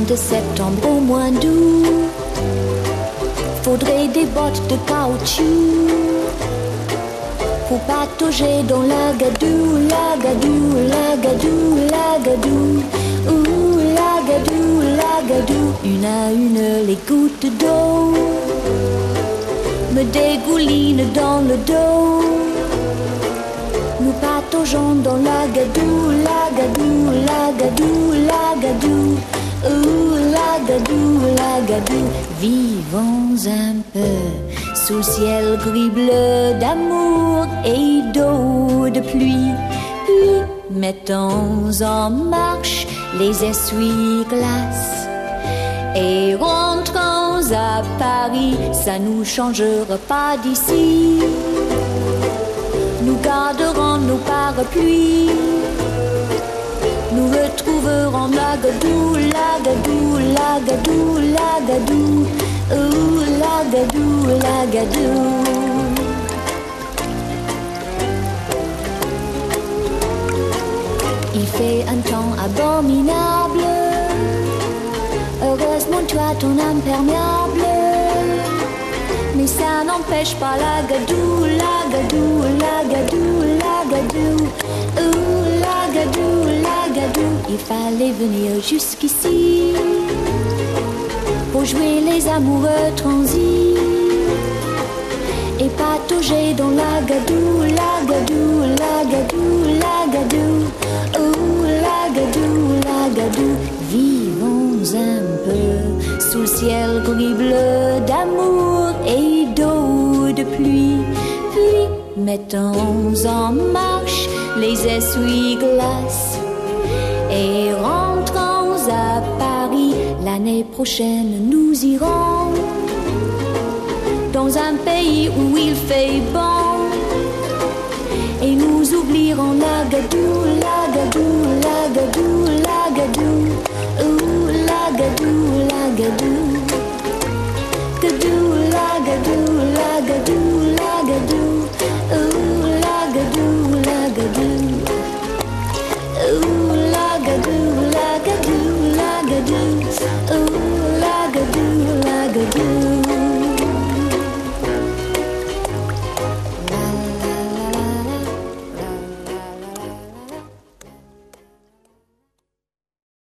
de septembre au mois d'août. Faudrait des bottes de caoutchouc pour patauger dans la gadoue, la gadoue, la gadoue, la gadoue. Ouh, la gadoue, la gadoue. Une à une les gouttes d'eau me dégoulinent dans le dos. Nous pataugeons dans la gadoue, la gadoue, la gadoue, la gadoue. Ouh, la gadoue, la gadoue. Vivons un peu sous le ciel gris-bleu d'amour et d'eau de pluie. Puis mettons en marche les essuie-glaces et rentrons à Paris. Ça nous changera pas d'ici. Nous garderons nos parapluies. Nous retrouverons la gadoue, la gadoue, la gadoue, la gadoue. Ouh, la gadoue, la gadoue. Il fait un temps abominable. Heureusement tu as ton imperméable. Mais ça n'empêche pas la gadoue, la gadoue, la gadoue, la gadoue. Ouh, la gadoue, la gadoue. Il fallait venir jusqu'ici pour jouer les amoureux transis et patauger dans la gadoue, la gadoue, la gadoue, la gadoue. Ouh, la gadoue, la gadoue. Vivons un peu sous le ciel gris-bleu d'amour et d'eau de pluie. Puis mettons en marche les essuie-glaces et rentrons à Paris. L'année prochaine nous irons dans un pays où il fait bon et nous oublierons la gadoue, la gadoue, la gadoue, la gadoue. Ouh, la gadoue, la gadoue. Gadoue, la gadoue, la gadoue, la gadoue. Ouh, la gadoue, la gadoue. Ouh, la gadoue, la gadoue, la gadoue.